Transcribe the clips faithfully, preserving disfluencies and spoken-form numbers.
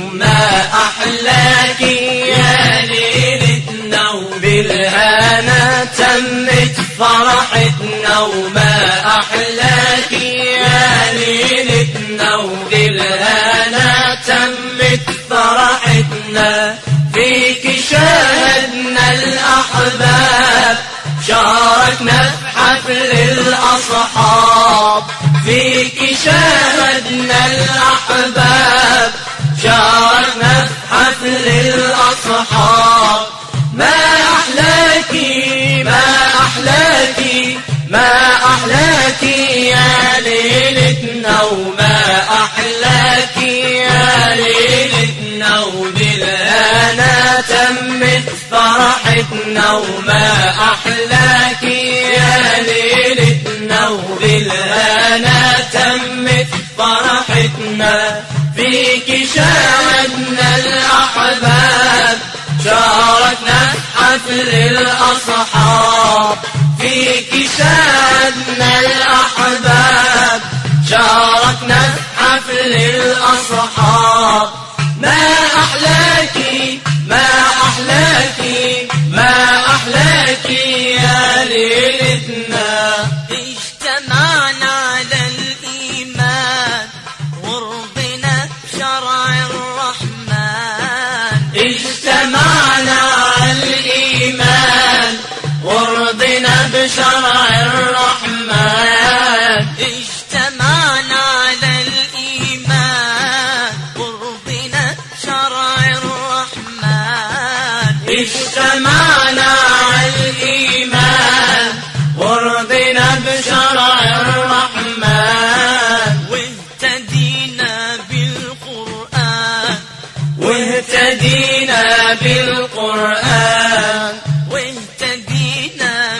وما أحلاك يا ليلتنا وبالهنا تمت فرحتنا وما أحلاك يا ليلتنا وبالهنا تمت فرحتنا فيك شاهدنا الأحباب شاركنا في حفل الأصحاب فيك شاهدنا الأحباب شاركنا في حفل الأصحاب ما أحلاكي ما أحلاكي ما أحلاكي يا ليلتنا وما أحلاكي يا ليلتنا وبالهنا تمت فرحتنا وما أحلاكي يا ليلتنا وبالهنا تمت فرحتنا فيك شاهدنا الأحباب شاركنا في حفل الأصحاب فيك شاهدنا الأحباب شاركنا في حفل الأصحاب ما أحلاكي ما أحلاكي ما أحلاكي يا ليلتنا اجتمعنا على الإيمان ورضينا بشرع الرحمن اجتمعنا على الإيمان ورضينا بشرع الرحمن اجتمعنا على الإيمان ورضينا بشرع الرحمن اجتمعنا على الإيمان ورضينا بشرع الرحمن واهتدينا بالقرآن واهتدينا بالقرآن واهتدينا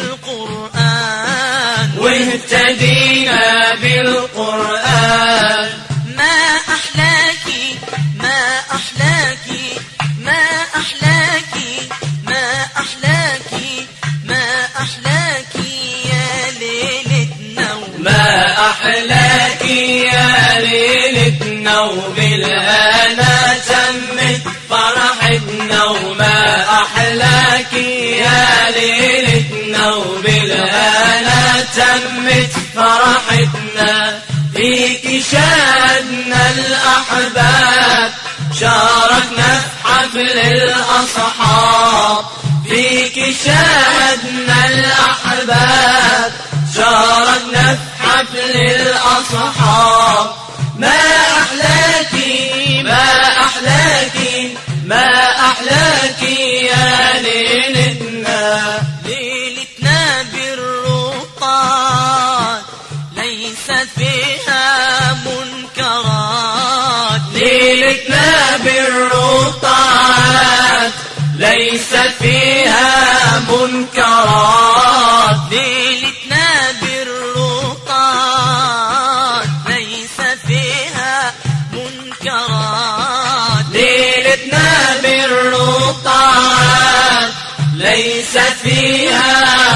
بالقرآن واهتدينا بالقرآن ما أحلاكي ما أحلاكي ما أحلاكي ما أحلاكي ما أحلاكي يا ليلتنا ما أحلاكي يا ليلتنا وبالهنا تمت فرحتنا وما أحلاكي يا ليلتنا وبالهنا تمت فرحتنا فيك شاهدنا الأحباب شاركنا في حفل الأصحاب فيك شاهدنا الأحباب شاركنا في حفل الأصحاب ما أحلاكي ما أحلاكي ما أحلاكي يا ليلتنا ليلتنا بالرقاد ليس فيها منكرات ليلتنا بالرقاد ليس فيها منكرات ليلتنا بالرقاد ليس فيها منكرات ليلتنا بالرقاد ليس فيها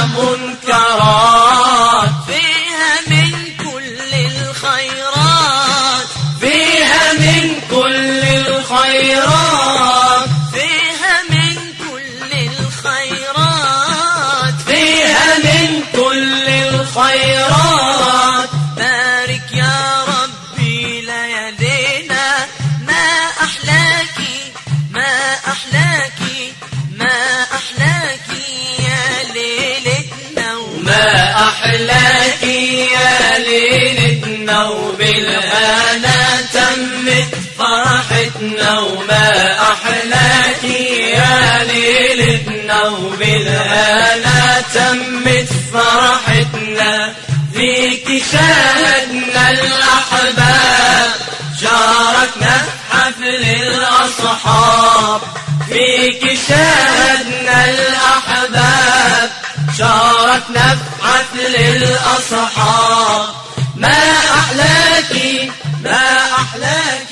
منكرات فيها من كل الخيرات فيها من كل الخيرات فيها من كل الخيرات فيها من كل الخيرات بارك يا ربي ليالينا ما أحلاكي ما أحلاكي ما أحلاكي يا ليلتنا ما أحلاكي يا ليلتنا وبالهنا تمت فرحتنا وما أحلاكي يا ليلتنا وبالهنا تمت فرحتنا فيك شاهدنا الأحباب شاركنا في حفل الأصحاب فيك شاهدنا الأحباب شاركنا في حفل الأصحاب ما أحلاكي ما أحلاكي